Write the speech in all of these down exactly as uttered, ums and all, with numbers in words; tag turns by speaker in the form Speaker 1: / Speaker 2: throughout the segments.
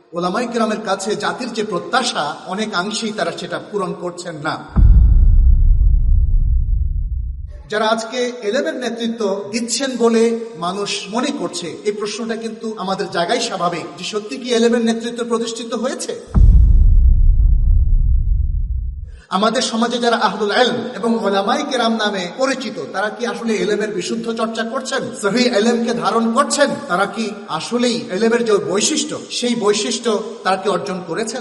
Speaker 1: ওলামায়ে কেরামের কাছে জাতির যে প্রত্যাশা অনেকাংশেই তারা সেটা পূরণ করছেন না। যারা আজকে এলেমের নেতৃত্ব দিচ্ছেন বলে মানুষ মনে করছে, এই প্রশ্নটা কিন্তু আমাদের জায়গায় স্বাভাবিক যে সত্যি কি এলেমের নেতৃত্ব প্রতিষ্ঠিত হয়েছে? আমাদের সমাজে যারা আহলুল ইলম এবং উলামায়ে কেরাম নামে পরিচিত, তারা কি আসলে এলেমের বিশুদ্ধ চর্চা করছেন? সহিহ এলেমকে ধারণ করছেন? তারা কি আসলেই এলেমের যে বৈশিষ্ট্য, সেই বৈশিষ্ট্য তারা কি অর্জন করেছেন?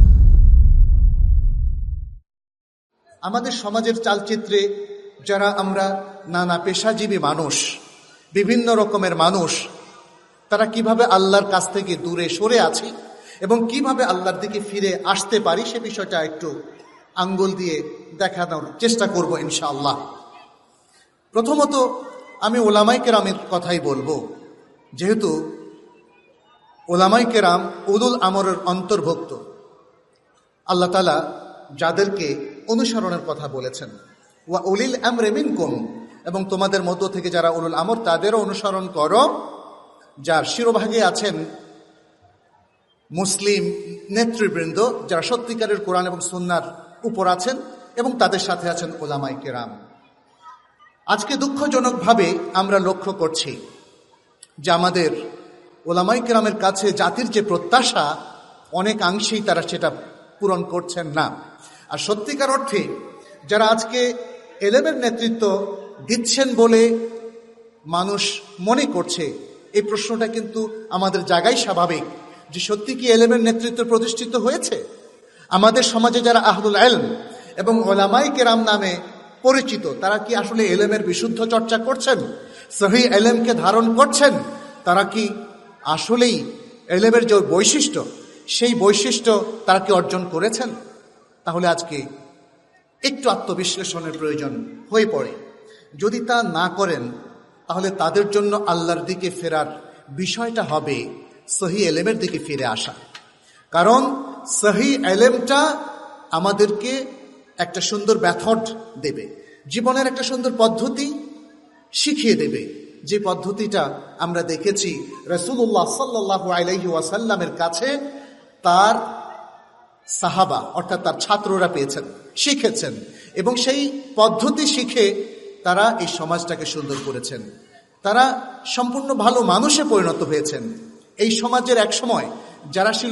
Speaker 1: আমাদের সমাজের চালচিত্রে যারা আমরা নানা পেশাজীবী মানুষ, বিভিন্ন রকমের মানুষ, তারা কিভাবে আল্লাহর কাছ থেকে দূরে সরে আছি এবং কিভাবে আল্লাহর দিকে ফিরে আসতে পারি সে বিষয়টা একটু আঙ্গুল দিয়ে দেখানোর চেষ্টা করব ইনশাআল্লাহ। প্রথমত আমি উলামায়ে কেরামের কথাই বলবো, যেহেতু উলামায়ে কেরাম উলুল আমরের অন্তর্ভুক্ত। আল্লাহ তাআলা যাদেরকে অনুসরণের কথা বলেছেন, ওয়া উলিল আমরি মিনকুম, এবং তোমাদের মধ্য থেকে যারা উলুল আমর তাদেরও অনুসরণ করো, যার শিরোভাগে আছেন মুসলিম নেতৃবৃন্দ যারা সত্যিকারের কোরআন এবং সুন্নাহর উপর আছেন এবং তাদের সাথে আছেন উলামায়ে কেরাম। আজকে দুঃখজনকভাবে আমরা লক্ষ্য করছি যে আমাদের উলামায়ে কেরামের কাছে জাতির যে প্রত্যাশা অনেকাংশেই তারা সেটা পূরণ করছেন না। আর সত্যিকার অর্থে যারা আজকে এলেমের নেতৃত্ব দিচ্ছেন বলে মানুষ মনে করছে, এই প্রশ্নটা কিন্তু আমাদের জায়গায় স্বাভাবিক যে সত্যি কি এলেমের নেতৃত্ব প্রতিষ্ঠিত হয়েছে? আমাদের সমাজে যারা আহলুল ইলম এবং উলামায়ে কেরাম নামে পরিচিত, তারা কি আসলে এলেমের বিশুদ্ধ চর্চা করছেন? সহিহ এলেমকে ধারণ করছেন? তারা কি আসলেই এলেমের যে বৈশিষ্ট্য, সেই বৈশিষ্ট্য তারা কি অর্জন করেছেন? তাহলে আজকে একটু আত্মবিশ্লেষণের প্রয়োজন হয়ে পড়ে। যদি তা না করেন তাহলে তাদের জন্য আল্লাহর দিকে ফেরার বিষয়টা হবে সহিহ এলেমের দিকে ফিরে আসা। কারণ সহিহ এলেমটা আমাদেরকে একটা সুন্দর মেথড দেবে, জীবনের একটা সুন্দর পদ্ধতি শিখিয়ে দেবে, যে পদ্ধতিটা আমরা দেখেছি রাসূলুল্লাহ সাল্লাল্লাহু আলাইহি ওয়াসাল্লামের কাছে তার সাহাবা অর্থাৎ তার ছাত্ররা পেয়েছেন, শিখেছেন, এবং সেই পদ্ধতি শিখে তারা এই সমাজটাকে সুন্দর করেছেন। তারা সম্পূর্ণ ভালো মানুষে পরিণত হয়েছেন। এই সমাজের এক সময় যারা ছিল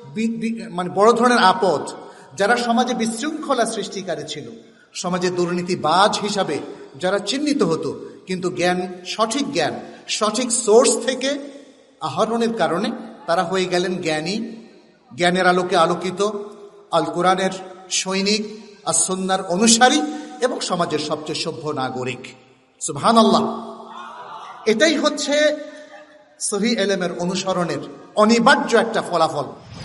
Speaker 1: মানে বড় ধরনের আপদ, যারা সমাজে বিশৃঙ্খলা সৃষ্টিকারী ছিল, সমাজে দুর্নীতিবাজ হিসাবে যারা চিহ্নিত হতো, কিন্তু জ্ঞান, সঠিক জ্ঞান সঠিক সোর্স থেকে আহরণের কারণে তারা হয়ে গেলেন জ্ঞানী, জ্ঞানের আলোকে আলোকিত, আল কোরআনের সৈনিক, আর সুন্নাহর অনুসারী এবং সমাজের সবচেয়ে সভ্য নাগরিক। সুবহানাল্লাহ। এটাই হচ্ছে সহিহ এলেমের অনুসরণের অনিবার্য একটা ফলাফল।